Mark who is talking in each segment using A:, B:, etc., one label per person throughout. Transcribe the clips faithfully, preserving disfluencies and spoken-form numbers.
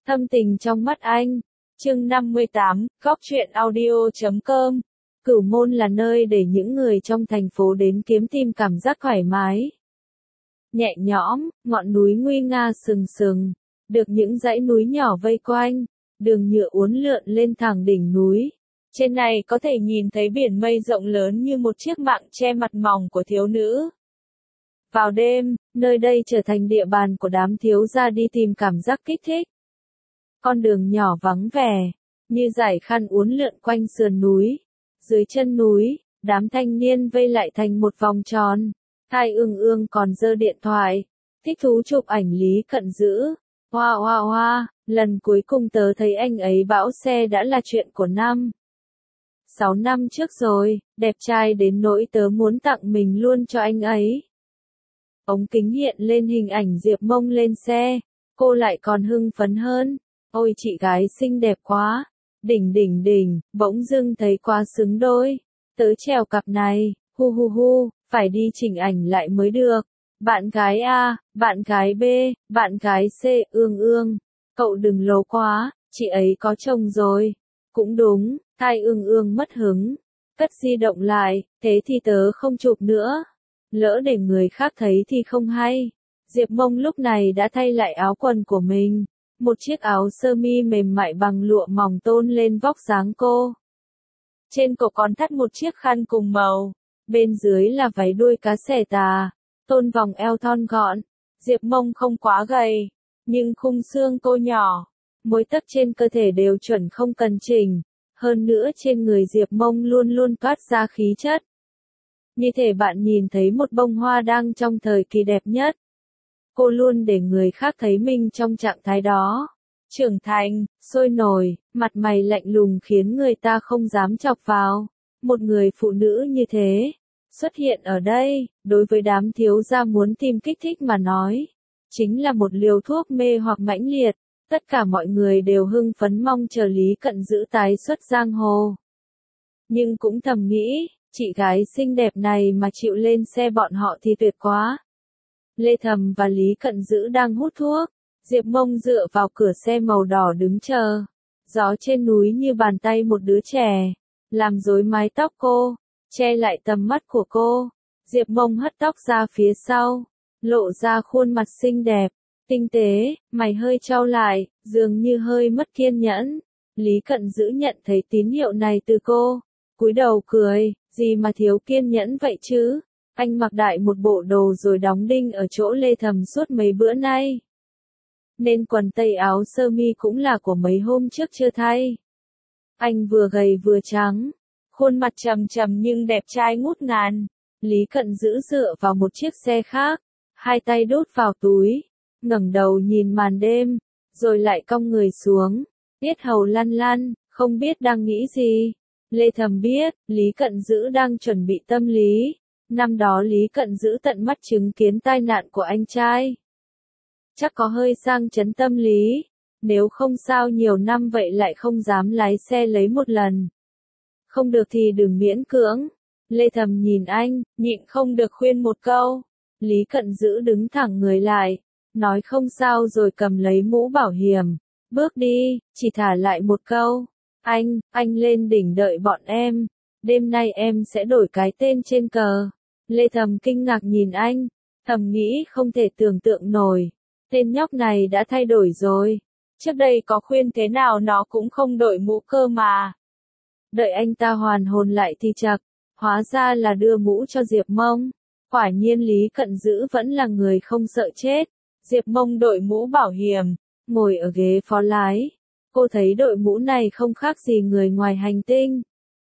A: Thâm tình trong mắt anh. Chương năm mươi tám, Góc truyện audio chấm com. Cửu Môn là nơi để những người trong thành phố đến kiếm tìm cảm giác thoải mái, nhẹ nhõm, ngọn núi nguy nga sừng sừng, được những dãy núi nhỏ vây quanh, đường nhựa uốn lượn lên thẳng đỉnh núi. Trên này có thể nhìn thấy biển mây rộng lớn như một chiếc mạng che mặt mỏng của thiếu nữ. Vào đêm, nơi đây trở thành địa bàn của đám thiếu gia đi tìm cảm giác kích thích. Con đường nhỏ vắng vẻ, như dải khăn uốn lượn quanh sườn núi. Dưới chân núi, đám thanh niên vây lại thành một vòng tròn. Tai Ương Ương còn giơ điện thoại, thích thú chụp ảnh Lý Cận Dữ. Hoa hoa hoa, lần cuối cùng tớ thấy anh ấy bão xe đã là chuyện của năm. Sáu năm trước rồi, đẹp trai đến nỗi tớ muốn tặng mình luôn cho anh ấy. Ống kính hiện lên hình ảnh Diệp Mông lên xe, cô lại còn hưng phấn hơn. Ôi chị gái xinh đẹp quá, đỉnh đỉnh đỉnh, bỗng dưng thấy quá xứng đôi. Tớ trèo cặp này, hu hu hu, phải đi chỉnh ảnh lại mới được. Bạn gái A, bạn gái B, bạn gái C, Ương Ương. Cậu đừng lố quá, chị ấy có chồng rồi. Cũng đúng, Tai Ương Ương mất hứng. Cất di động lại, thế thì tớ không chụp nữa. Lỡ để người khác thấy thì không hay. Diệp Mông lúc này đã thay lại áo quần của mình. Một chiếc áo sơ mi mềm mại bằng lụa mỏng tôn lên vóc dáng cô. Trên cổ còn thắt một chiếc khăn cùng màu. Bên dưới là váy đuôi cá xẻ tà, tôn vòng eo thon gọn. Diệp Mông không quá gầy, nhưng khung xương cô nhỏ. Mỗi tấc trên cơ thể đều chuẩn không cần chỉnh. Hơn nữa trên người Diệp Mông luôn luôn toát ra khí chất. Như thể bạn nhìn thấy một bông hoa đang trong thời kỳ đẹp nhất. Cô luôn để người khác thấy mình trong trạng thái đó. Trưởng thành, sôi nổi, mặt mày lạnh lùng khiến người ta không dám chọc vào. Một người phụ nữ như thế, xuất hiện ở đây, đối với đám thiếu gia muốn tìm kích thích mà nói. Chính là một liều thuốc mê hoặc mãnh liệt. Tất cả mọi người đều hưng phấn mong chờ Lý Cận Dữ tái xuất giang hồ. Nhưng cũng thầm nghĩ, chị gái xinh đẹp này mà chịu lên xe bọn họ thì tuyệt quá. Lê Thầm và Lý Cận Dữ đang hút thuốc, Diệp Mông dựa vào cửa xe màu đỏ đứng chờ. Gió trên núi như bàn tay một đứa trẻ, làm rối mái tóc cô, che lại tầm mắt của cô. Diệp Mông hất tóc ra phía sau, lộ ra khuôn mặt xinh đẹp, tinh tế, mày hơi chau lại, dường như hơi mất kiên nhẫn. Lý Cận Dữ nhận thấy tín hiệu này từ cô, cúi đầu cười, gì mà thiếu kiên nhẫn vậy chứ? Anh mặc đại một bộ đồ rồi đóng đinh ở chỗ Lê Thầm suốt mấy bữa nay. Nên quần tây áo sơ mi cũng là của mấy hôm trước chưa thay. Anh vừa gầy vừa trắng, khuôn mặt trầm trầm nhưng đẹp trai ngút ngàn. Lý Cận Dữ dựa vào một chiếc xe khác, hai tay đút vào túi, ngẩng đầu nhìn màn đêm, rồi lại cong người xuống, yết hầu lăn lăn, không biết đang nghĩ gì. Lê Thầm biết, Lý Cận Dữ đang chuẩn bị tâm lý. Năm đó Lý Cận Dữ tận mắt chứng kiến tai nạn của anh trai. Chắc có hơi sang chấn tâm lý. Nếu không sao nhiều năm vậy lại không dám lái xe lấy một lần. Không được thì đừng miễn cưỡng. Lê Thầm nhìn anh, nhịn không được khuyên một câu. Lý Cận Dữ đứng thẳng người lại, nói không sao rồi cầm lấy mũ bảo hiểm. Bước đi, chỉ thả lại một câu. Anh, anh lên đỉnh đợi bọn em. Đêm nay em sẽ đổi cái tên trên cờ. Lê Thầm kinh ngạc nhìn anh, thầm nghĩ không thể tưởng tượng nổi. Tên nhóc này đã thay đổi rồi. Trước đây có khuyên thế nào nó cũng không đổi mũ cơ mà. Đợi anh ta hoàn hồn lại thì chật, hóa ra là đưa mũ cho Diệp Mông. Quả nhiên Lý Cận Dữ vẫn là người không sợ chết. Diệp Mông đội mũ bảo hiểm, ngồi ở ghế phó lái. Cô thấy đội mũ này không khác gì người ngoài hành tinh.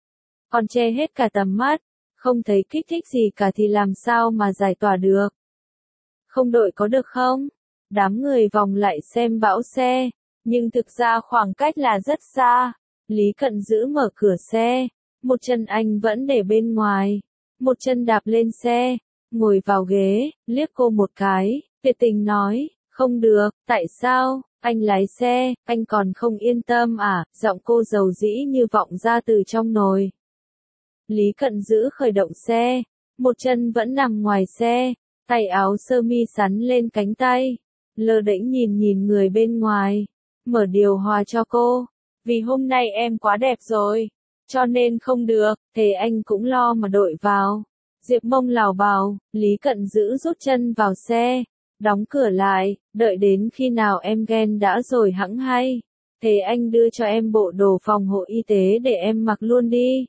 A: Còn che hết cả tầm mắt, không thấy kích thích gì cả thì làm sao mà giải tỏa được. Không đội có được không? Đám người vòng lại xem bão xe, nhưng thực ra khoảng cách là rất xa. Lý Cận Dữ mở cửa xe, một chân anh vẫn để bên ngoài, một chân đạp lên xe, ngồi vào ghế, liếc cô một cái, tuyệt tình nói, không được, tại sao? Anh lái xe, anh còn không yên tâm à? Giọng cô dầu dĩ như vọng ra từ trong nồi. Lý Cận Dữ khởi động xe, một chân vẫn nằm ngoài xe, tay áo sơ mi sắn lên cánh tay, lơ đễnh nhìn nhìn người bên ngoài. mở điều hòa cho cô. Vì hôm nay em quá đẹp rồi, cho nên không được, thế anh cũng lo mà đội vào. Diệp Mông lảo bảo, Lý Cận Dữ rút chân vào xe, đóng cửa lại, đợi đến khi nào em ghen đã rồi hẵng hay. Thế anh đưa cho em bộ đồ phòng hộ y tế để em mặc luôn đi.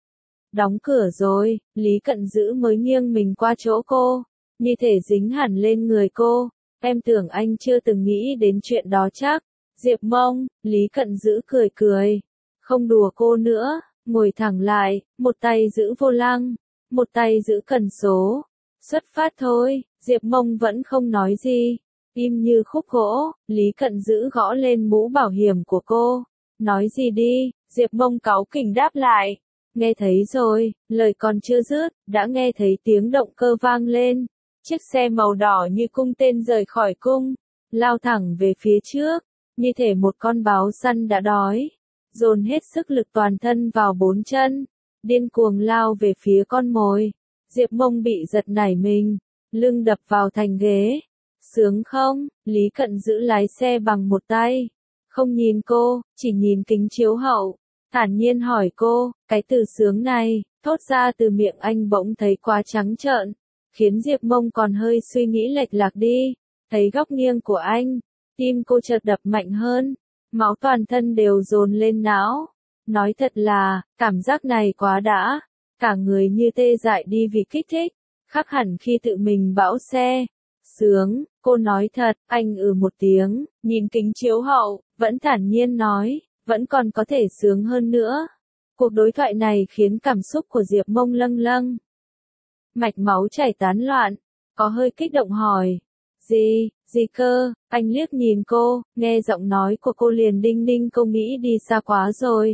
A: Đóng cửa rồi, Lý Cận Dữ mới nghiêng mình qua chỗ cô, như thể dính hẳn lên người cô. Em tưởng anh chưa từng nghĩ đến chuyện đó chắc. Diệp Mông, Lý Cận Dữ cười cười. Không đùa cô nữa, ngồi thẳng lại, một tay giữ vô lăng, một tay giữ cần số. Xuất phát thôi, Diệp Mông vẫn không nói gì. Im như khúc gỗ, Lý Cận Dữ gõ lên mũ bảo hiểm của cô. Nói gì đi, Diệp Mông cáu kỉnh đáp lại. Nghe thấy rồi, lời còn chưa dứt, đã nghe thấy tiếng động cơ vang lên. Chiếc xe màu đỏ như cung tên rời khỏi cung, lao thẳng về phía trước, như thể một con báo săn đã đói, dồn hết sức lực toàn thân vào bốn chân, điên cuồng lao về phía con mồi. Diệp Mông bị giật nảy mình, lưng đập vào thành ghế. Sướng không? Lý Cận Dữ lái xe bằng một tay, không nhìn cô, chỉ nhìn kính chiếu hậu, thản nhiên hỏi cô. Cái từ sướng này, thốt ra từ miệng anh bỗng thấy quá trắng trợn, khiến Diệp Mông còn hơi suy nghĩ lệch lạc đi. Thấy góc nghiêng của anh, tim cô chợt đập mạnh hơn, máu toàn thân đều dồn lên não. Nói thật là, cảm giác này quá đã, cả người như tê dại đi vì kích thích, khác hẳn khi tự mình bão xe. Sướng, cô nói thật. Anh ừ một tiếng, nhìn kính chiếu hậu, vẫn thản nhiên nói, vẫn còn có thể sướng hơn nữa. Cuộc đối thoại này khiến cảm xúc của Diệp Mông lâng lâng, mạch máu chảy tán loạn, có hơi kích động hỏi. Gì, gì cơ? Anh liếc nhìn cô, nghe giọng nói của cô liền đinh ninh cô nghĩ đi xa quá rồi.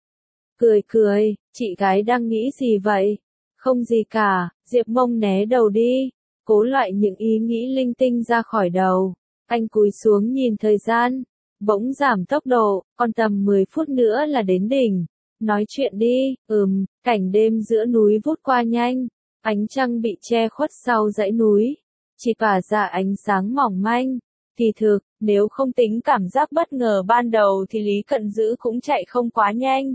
A: Cười cười, chị gái đang nghĩ gì vậy? Không gì cả, Diệp Mông né đầu đi, cố loại những ý nghĩ linh tinh ra khỏi đầu. Anh cúi xuống nhìn thời gian, bỗng giảm tốc độ, còn tầm mười phút nữa là đến đỉnh. Nói chuyện đi. Ừm, cảnh đêm giữa núi vút qua nhanh, ánh trăng bị che khuất sau dãy núi, chỉ tỏa ra ánh sáng mỏng manh. Kỳ thực, nếu không tính cảm giác bất ngờ ban đầu thì Lý Cận Dữ cũng chạy không quá nhanh.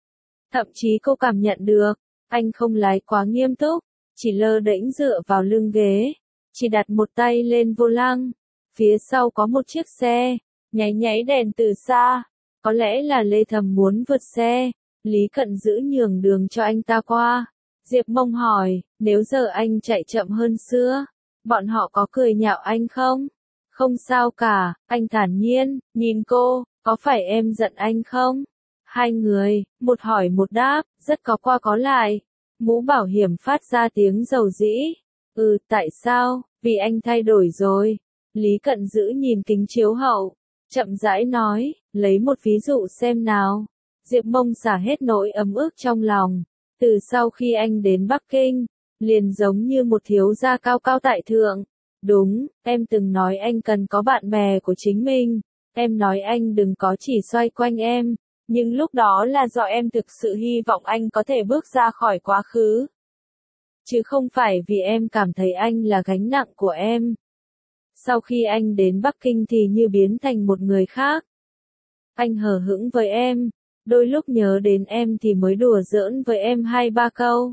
A: Thậm chí cô cảm nhận được, anh không lái quá nghiêm túc, chỉ lơ đễnh dựa vào lưng ghế, chỉ đặt một tay lên vô lăng. Phía sau có một chiếc xe, nháy nháy đèn từ xa, có lẽ là Lê Thầm muốn vượt xe. Lý Cận Dữ nhường đường cho anh ta qua. Diệp Mông hỏi, nếu giờ anh chạy chậm hơn xưa, bọn họ có cười nhạo anh không? Không sao cả, anh thản nhiên, nhìn cô, có phải em giận anh không? Hai người, một hỏi một đáp, rất có qua có lại. Mũ bảo hiểm phát ra tiếng dầu dĩ. Ừ, tại sao? Vì anh thay đổi rồi. Lý Cận Dữ nhìn kính chiếu hậu, chậm rãi nói, lấy một ví dụ xem nào. Diệp Mông xả hết nỗi ấm ức trong lòng. Từ sau khi anh đến Bắc Kinh, liền giống như một thiếu gia cao cao tại thượng. Đúng, em từng nói anh cần có bạn bè của chính mình. Em nói anh đừng có chỉ xoay quanh em. Nhưng lúc đó là do em thực sự hy vọng anh có thể bước ra khỏi quá khứ. Chứ không phải vì em cảm thấy anh là gánh nặng của em. Sau khi anh đến Bắc Kinh thì như biến thành một người khác. Anh hờ hững với em. Đôi lúc nhớ đến em thì mới đùa giỡn với em hai ba câu.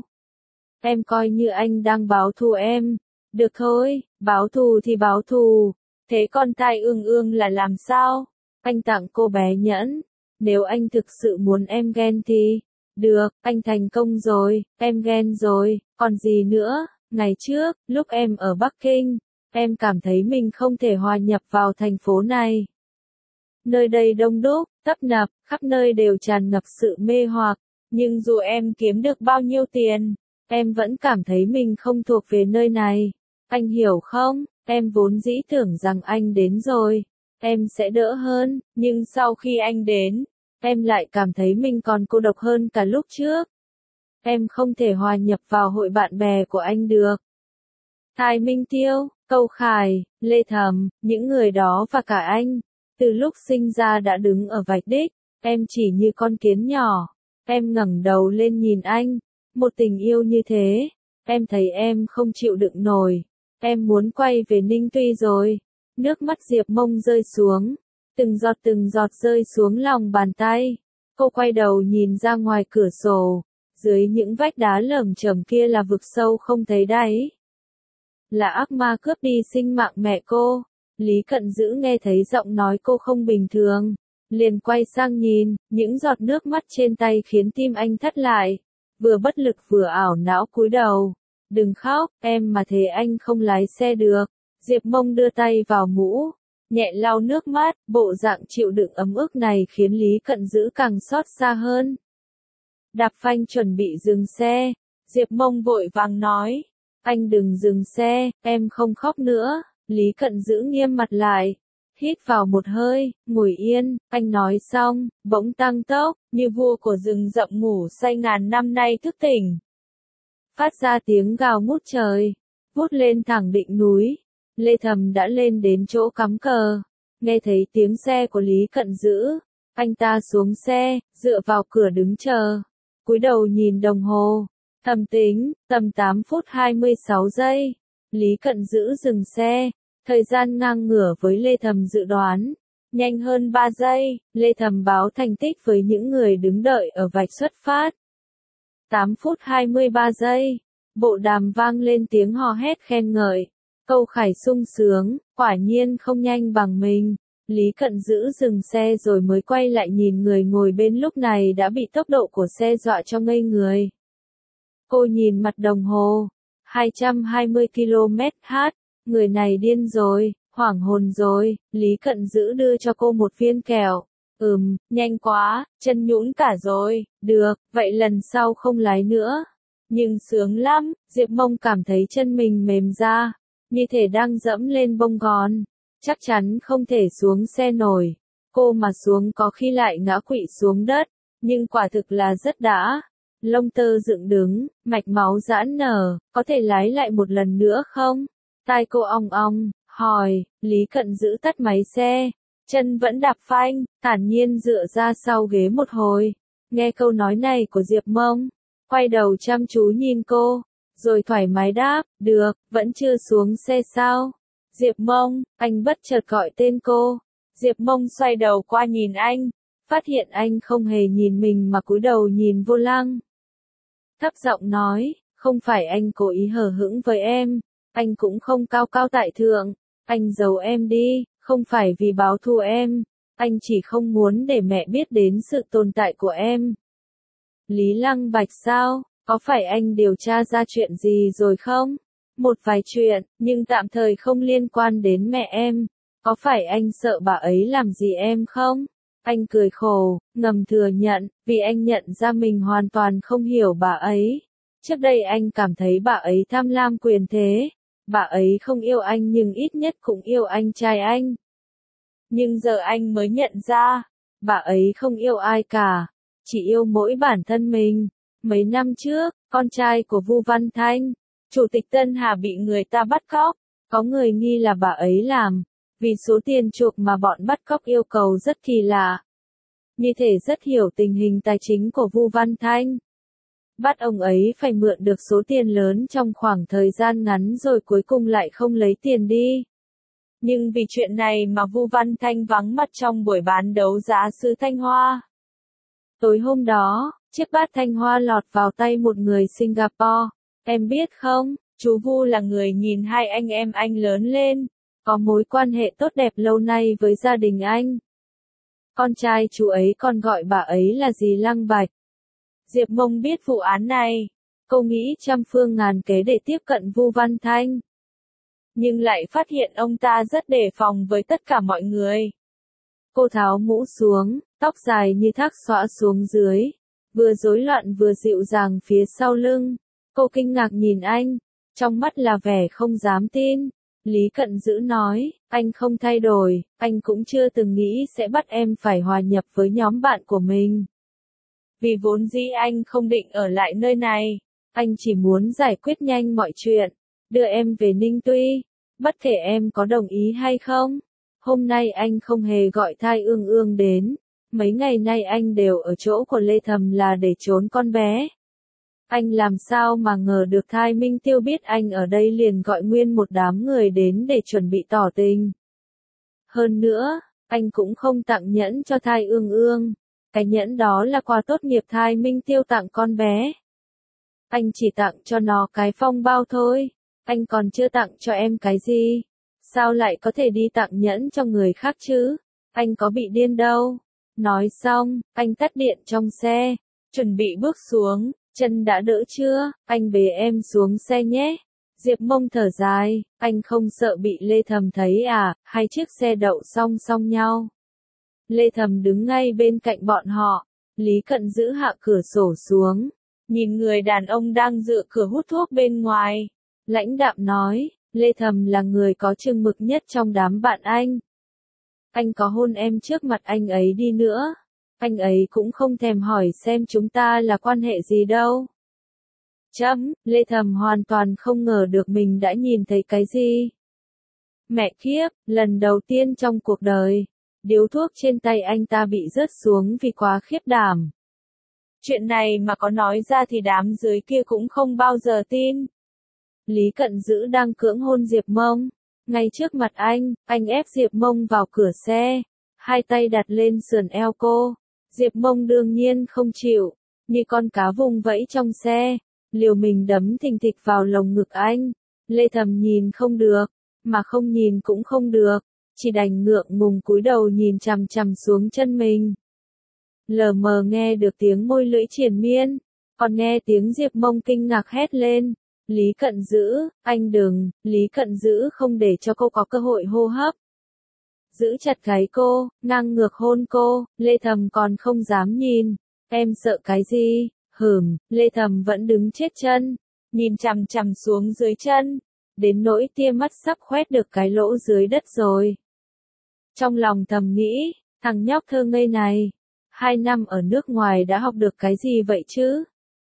A: Em coi như anh đang báo thù em. Được thôi, báo thù thì báo thù. Thế con tai ương ương là làm sao? Anh tặng cô bé nhẫn. Nếu anh thực sự muốn em ghen thì, được, anh thành công rồi, em ghen rồi, còn gì nữa. Ngày trước, lúc em ở Bắc Kinh, em cảm thấy mình không thể hòa nhập vào thành phố này. Nơi đây đông đúc, tấp nập, khắp nơi đều tràn ngập sự mê hoặc, nhưng dù em kiếm được bao nhiêu tiền, em vẫn cảm thấy mình không thuộc về nơi này. Anh hiểu không? Em vốn dĩ tưởng rằng anh đến rồi, em sẽ đỡ hơn, nhưng sau khi anh đến, em lại cảm thấy mình còn cô độc hơn cả lúc trước. Em không thể hòa nhập vào hội bạn bè của anh được. Thái Minh Tiêu, Câu Khải, Lê Thầm, những người đó và cả anh, từ lúc sinh ra đã đứng ở vạch đích, em chỉ như con kiến nhỏ. Em ngẩng đầu lên nhìn anh, một tình yêu như thế, em thấy em không chịu đựng nổi. Em muốn quay về Ninh Tuy rồi. Nước mắt Diệp Mông rơi xuống, Từng giọt từng giọt rơi xuống lòng bàn tay. Cô quay đầu nhìn ra ngoài cửa sổ. Dưới những vách đá lởm chởm kia là vực sâu không thấy đáy. Là ác ma cướp đi sinh mạng mẹ cô. Lý Cận Dữ nghe thấy giọng nói cô không bình thường. Liền quay sang nhìn, những giọt nước mắt trên tay khiến tim anh thắt lại. Vừa bất lực vừa ảo não cúi đầu. Đừng khóc, em mà thế anh không lái xe được. Diệp Mông đưa tay vào mũ, nhẹ lau nước mắt, bộ dạng chịu đựng ấm ức này khiến Lý Cận Dữ càng xót xa hơn. Đạp phanh chuẩn bị dừng xe, Diệp Mông vội vàng nói, anh đừng dừng xe, em không khóc nữa. Lý Cận Dữ nghiêm mặt lại, hít vào một hơi, ngồi yên, anh nói xong, bỗng tăng tốc, như vua của rừng rậm ngủ say ngàn năm nay thức tỉnh. Phát ra tiếng gào ngút trời, vút lên thẳng đỉnh núi. Lê Thầm đã lên đến chỗ cắm cờ, nghe thấy tiếng xe của Lý Cận Dữ, anh ta xuống xe, dựa vào cửa đứng chờ, cúi đầu nhìn đồng hồ, thầm tính, tầm tám phút hai mươi sáu giây, Lý Cận Dữ dừng xe, thời gian ngang ngửa với Lê Thầm dự đoán, nhanh hơn ba giây, Lê Thầm báo thành tích với những người đứng đợi ở vạch xuất phát. tám phút hai mươi ba giây, bộ đàm vang lên tiếng hò hét khen ngợi. Câu Khải sung sướng, quả nhiên không nhanh bằng mình. Lý Cận Dữ dừng xe rồi mới quay lại nhìn người ngồi bên lúc này đã bị tốc độ của xe dọa cho ngây người. Cô nhìn mặt đồng hồ, hai trăm hai mươi ki lô mét h, người này điên rồi, hoảng hồn rồi, Lý Cận Dữ đưa cho cô một viên kẹo. Ừm, nhanh quá, chân nhũn cả rồi, được, vậy lần sau không lái nữa. Nhưng sướng lắm, Diệp Mông cảm thấy chân mình mềm ra. Như thể đang dẫm lên bông gòn, chắc chắn không thể xuống xe nổi. Cô mà xuống có khi lại ngã quỵ xuống đất, nhưng quả thực là rất đã. Lông tơ dựng đứng, mạch máu giãn nở, có thể lái lại một lần nữa không? Tai cô ong ong, hỏi, Lý Cận Dữ tắt máy xe, chân vẫn đạp phanh, thản nhiên dựa ra sau ghế một hồi. Nghe câu nói này của Diệp Mông, quay đầu chăm chú nhìn cô. Rồi thoải mái đáp, được, vẫn chưa xuống xe sao? Diệp Mông, anh bất chợt gọi tên cô. Diệp Mông xoay đầu qua nhìn anh, phát hiện anh không hề nhìn mình mà cúi đầu nhìn vô lăng. Thấp giọng nói, không phải anh cố ý hờ hững với em, anh cũng không cao cao tại thượng, anh giấu em đi, không phải vì báo thù em, anh chỉ không muốn để mẹ biết đến sự tồn tại của em. Lý Lăng Bạch sao? Có phải anh điều tra ra chuyện gì rồi không? Một vài chuyện, nhưng tạm thời không liên quan đến mẹ em. Có phải anh sợ bà ấy làm gì em không? Anh cười khổ, ngầm thừa nhận, vì anh nhận ra mình hoàn toàn không hiểu bà ấy. Trước đây anh cảm thấy bà ấy tham lam quyền thế. Bà ấy không yêu anh nhưng ít nhất cũng yêu anh trai anh. Nhưng giờ anh mới nhận ra, bà ấy không yêu ai cả, chỉ yêu mỗi bản thân mình. Mấy năm trước, con trai của Vu Văn Thanh, Chủ tịch Tân Hà bị người ta bắt cóc, có người nghi là bà ấy làm, vì số tiền chuộc mà bọn bắt cóc yêu cầu rất kỳ lạ. Như thể rất hiểu tình hình tài chính của Vu Văn Thanh. Bắt ông ấy phải mượn được số tiền lớn trong khoảng thời gian ngắn rồi cuối cùng lại không lấy tiền đi. Nhưng vì chuyện này mà Vu Văn Thanh vắng mặt trong buổi bán đấu giá sứ Thanh Hoa. Tối hôm đó, chiếc bát Thanh Hoa lọt vào tay một người Singapore. Em biết không, chú Vu là người nhìn hai anh em anh lớn lên, có mối quan hệ tốt đẹp lâu nay với gia đình anh. Con trai chú ấy còn gọi bà ấy là dì Lăng Bạch. Diệp Mông biết vụ án này, cô nghĩ trăm phương ngàn kế để tiếp cận Vu Văn Thanh. Nhưng lại phát hiện ông ta rất đề phòng với tất cả mọi người. Cô tháo mũ xuống, tóc dài như thác xõa xuống dưới, vừa rối loạn vừa dịu dàng phía sau lưng. Cô kinh ngạc nhìn anh, trong mắt là vẻ không dám tin. Lý Cận Dữ nói, anh không thay đổi, anh cũng chưa từng nghĩ sẽ bắt em phải hòa nhập với nhóm bạn của mình. Vì vốn dĩ anh không định ở lại nơi này, anh chỉ muốn giải quyết nhanh mọi chuyện, đưa em về Ninh Tuy, bất kể em có đồng ý hay không. Hôm nay anh không hề gọi Thai Ương Ương đến, mấy ngày nay anh đều ở chỗ của Lê Thầm là để trốn con bé. Anh làm sao mà ngờ được Thai Minh Tiêu biết anh ở đây liền gọi nguyên một đám người đến để chuẩn bị tỏ tình. Hơn nữa, Anh cũng không tặng nhẫn cho thai ương ương. Cái nhẫn đó là quà tốt nghiệp thai Minh Tiêu tặng con bé. Anh chỉ tặng cho nó cái phong bao thôi. Anh còn chưa tặng cho em cái gì. Sao lại có thể đi tặng nhẫn cho người khác chứ? Anh có bị điên đâu. Nói xong, anh tắt điện trong xe. Chuẩn bị bước xuống. Chân đã đỡ chưa? Anh bế em xuống xe nhé. Diệp Mông thở dài. Anh không sợ bị Lê Thầm thấy à? Hai chiếc xe đậu song song nhau. Lê Thầm đứng ngay bên cạnh bọn họ. Lý Cận giữ hạ cửa sổ xuống. Nhìn người đàn ông đang dựa cửa hút thuốc bên ngoài. Lãnh đạm nói, Lê Thầm là người có chừng mực nhất trong đám bạn anh. Anh có hôn em trước mặt anh ấy đi nữa. Anh ấy cũng không thèm hỏi xem chúng ta là quan hệ gì đâu. Chấm, Lê Thầm hoàn toàn không ngờ được mình đã nhìn thấy cái gì. Mẹ kiếp, lần đầu tiên trong cuộc đời, điếu thuốc trên tay anh ta bị rớt xuống vì quá khiếp đảm. Chuyện này mà có nói ra thì đám dưới kia cũng không bao giờ tin. Lý Cận Dữ đang cưỡng hôn Diệp Mông. Ngay trước mặt anh, anh ép Diệp Mông vào cửa xe. Hai tay đặt lên sườn eo cô. Diệp Mông đương nhiên không chịu. Như con cá vùng vẫy trong xe. Liều mình đấm thình thịch vào lồng ngực anh. Lê Thầm nhìn không được. Mà không nhìn cũng không được. Chỉ đành ngượng ngùng cúi đầu nhìn chằm chằm xuống chân mình. Lờ mờ nghe được tiếng môi lưỡi triền miên. Còn nghe tiếng Diệp Mông kinh ngạc hét lên. Lý Cận Dữ, anh đừng, Lý Cận Dữ không để cho cô có cơ hội hô hấp. Giữ chặt gáy cô, ngang ngược hôn cô, Lê Thầm còn không dám nhìn. Em sợ cái gì? Hửm, Lê Thầm vẫn đứng chết chân, nhìn chằm chằm xuống dưới chân, đến nỗi tia mắt sắp khoét được cái lỗ dưới đất rồi. Trong lòng thầm nghĩ, thằng nhóc thơ ngây này, hai năm ở nước ngoài đã học được cái gì vậy chứ?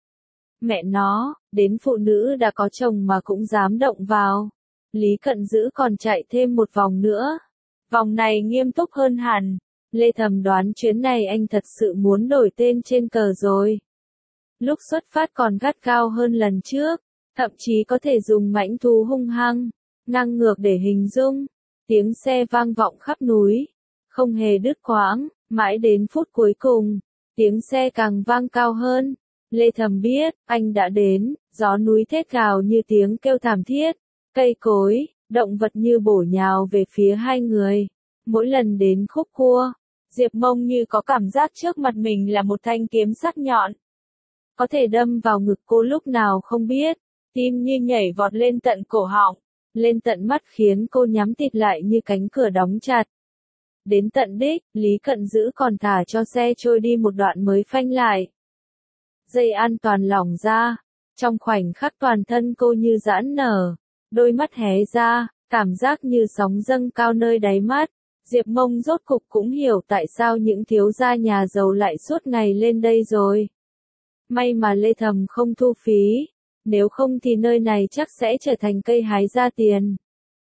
A: Mẹ nó, đến phụ nữ đã có chồng mà cũng dám động vào. Lý Cận Dữ còn chạy thêm một vòng nữa. Vòng này nghiêm túc hơn hẳn. Lê Thầm đoán chuyến này anh thật sự muốn đổi tên trên cờ rồi. Lúc xuất phát còn gắt gao hơn lần trước. Thậm chí có thể dùng mãnh thú hung hăng, ngang ngược để hình dung. Tiếng xe vang vọng khắp núi. Không hề đứt quãng, mãi đến phút cuối cùng. Tiếng xe càng vang cao hơn. Lê Thầm biết, anh đã đến, gió núi thét gào như tiếng kêu thảm thiết, cây cối, động vật như bổ nhào về phía hai người. Mỗi lần đến khúc cua, Diệp Mông như có cảm giác trước mặt mình là một thanh kiếm sắc nhọn. Có thể đâm vào ngực cô lúc nào không biết, tim như nhảy vọt lên tận cổ họng, lên tận mắt khiến cô nhắm tịt lại như cánh cửa đóng chặt. Đến tận đích, Lý Cận Dữ còn thả cho xe trôi đi một đoạn mới phanh lại. Dây an toàn lỏng ra, trong khoảnh khắc toàn thân cô như giãn nở, đôi mắt hé ra, cảm giác như sóng dâng cao nơi đáy mắt. Diệp Mông rốt cục cũng hiểu tại sao những thiếu gia nhà giàu lại suốt ngày lên đây rồi. May mà Lê Thầm không thu phí, nếu không thì nơi này chắc sẽ trở thành cây hái ra tiền.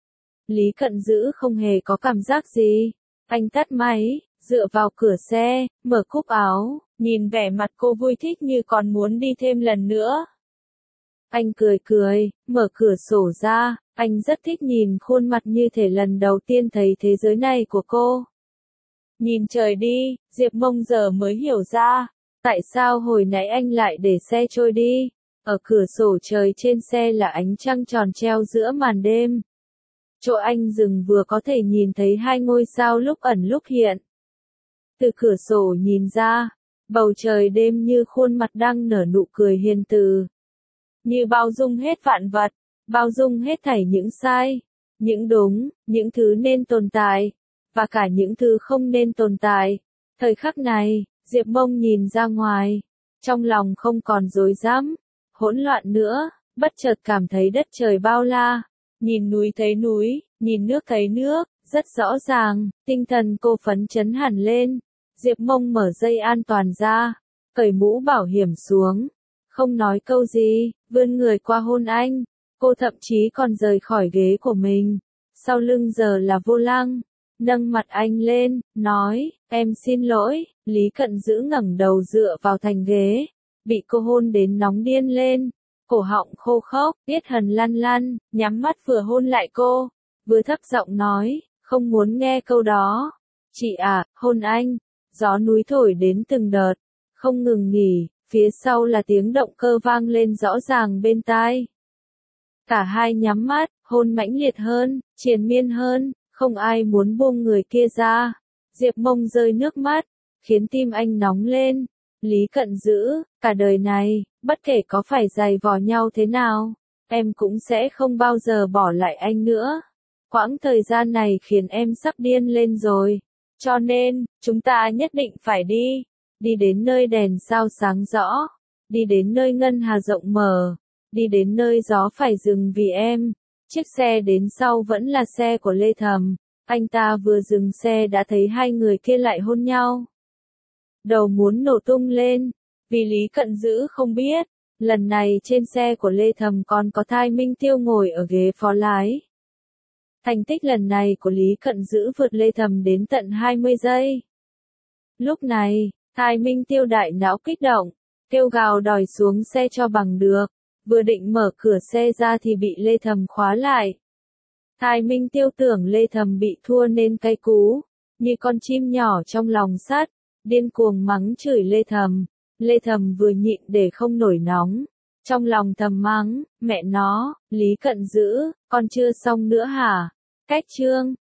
A: Lý Cận Dữ không hề có cảm giác gì, anh tắt máy, dựa vào cửa xe, mở cúc áo, nhìn vẻ mặt cô vui thích như còn muốn đi thêm lần nữa. Anh cười cười, mở cửa sổ ra, anh rất thích nhìn khuôn mặt như thể lần đầu tiên thấy thế giới này của cô. Nhìn trời đi, Diệp Mông giờ mới hiểu ra, tại sao hồi nãy anh lại để xe trôi đi. Ở cửa sổ trời trên xe là ánh trăng tròn treo giữa màn đêm. Chỗ anh dừng vừa có thể nhìn thấy hai ngôi sao lúc ẩn lúc hiện. Từ cửa sổ nhìn ra, bầu trời đêm như khuôn mặt đang nở nụ cười hiền từ. Như bao dung hết vạn vật, bao dung hết thảy những sai, những đúng, những thứ nên tồn tại, và cả những thứ không nên tồn tại. Thời khắc này, Diệp Mông nhìn ra ngoài, trong lòng không còn rối rắm, hỗn loạn nữa, bất chợt cảm thấy đất trời bao la, nhìn núi thấy núi, nhìn nước thấy nước, rất rõ ràng, tinh thần cô phấn chấn hẳn lên. Diệp Mông mở dây an toàn ra, cởi mũ bảo hiểm xuống, không nói câu gì, vươn người qua hôn anh. Cô thậm chí còn rời khỏi ghế của mình, sau lưng giờ là vô lăng, nâng mặt anh lên, nói, em xin lỗi. Lý Cận Dữ ngẩng đầu dựa vào thành ghế, bị cô hôn đến nóng điên lên, cổ họng khô khốc, tiết hần lăn lăn, nhắm mắt vừa hôn lại cô, vừa thấp giọng nói, không muốn nghe câu đó, Chị à, hôn anh. Gió núi thổi đến từng đợt, không ngừng nghỉ, phía sau là tiếng động cơ vang lên rõ ràng bên tai. Cả hai nhắm mắt, hôn mãnh liệt hơn, triền miên hơn, không ai muốn buông người kia ra. Diệp Mông rơi nước mắt, khiến tim anh nóng lên. Lý Cận Dữ, cả đời này, bất kể có phải giày vò nhau thế nào, em cũng sẽ không bao giờ bỏ lại anh nữa. Quãng thời gian này khiến em sắp điên lên rồi. Cho nên, chúng ta nhất định phải đi. Đi đến nơi đèn sao sáng rõ. Đi đến nơi ngân hà rộng mở. Đi đến nơi gió phải dừng vì em. Chiếc xe đến sau vẫn là xe của Lê Thầm. Anh ta vừa dừng xe đã thấy hai người kia lại hôn nhau. Đầu muốn nổ tung lên. Vì Lý Cận Dữ không biết, lần này trên xe của Lê Thầm còn có Thai Minh Tiêu ngồi ở ghế phó lái. Thành tích lần này của Lý Cận Dữ vượt Lê Thầm đến tận hai mươi giây. Lúc này, Thai Minh Tiêu đại não kích động, kêu gào đòi xuống xe cho bằng được, vừa định mở cửa xe ra thì bị Lê Thầm khóa lại. Thai Minh Tiêu tưởng Lê Thầm bị thua nên cay cú, như con chim nhỏ trong lòng sắt, điên cuồng mắng chửi Lê Thầm. Lê Thầm vừa nhịn để không nổi nóng, trong lòng thầm mắng, mẹ nó, Lý Cận Dữ, con chưa xong nữa hả? Cách chương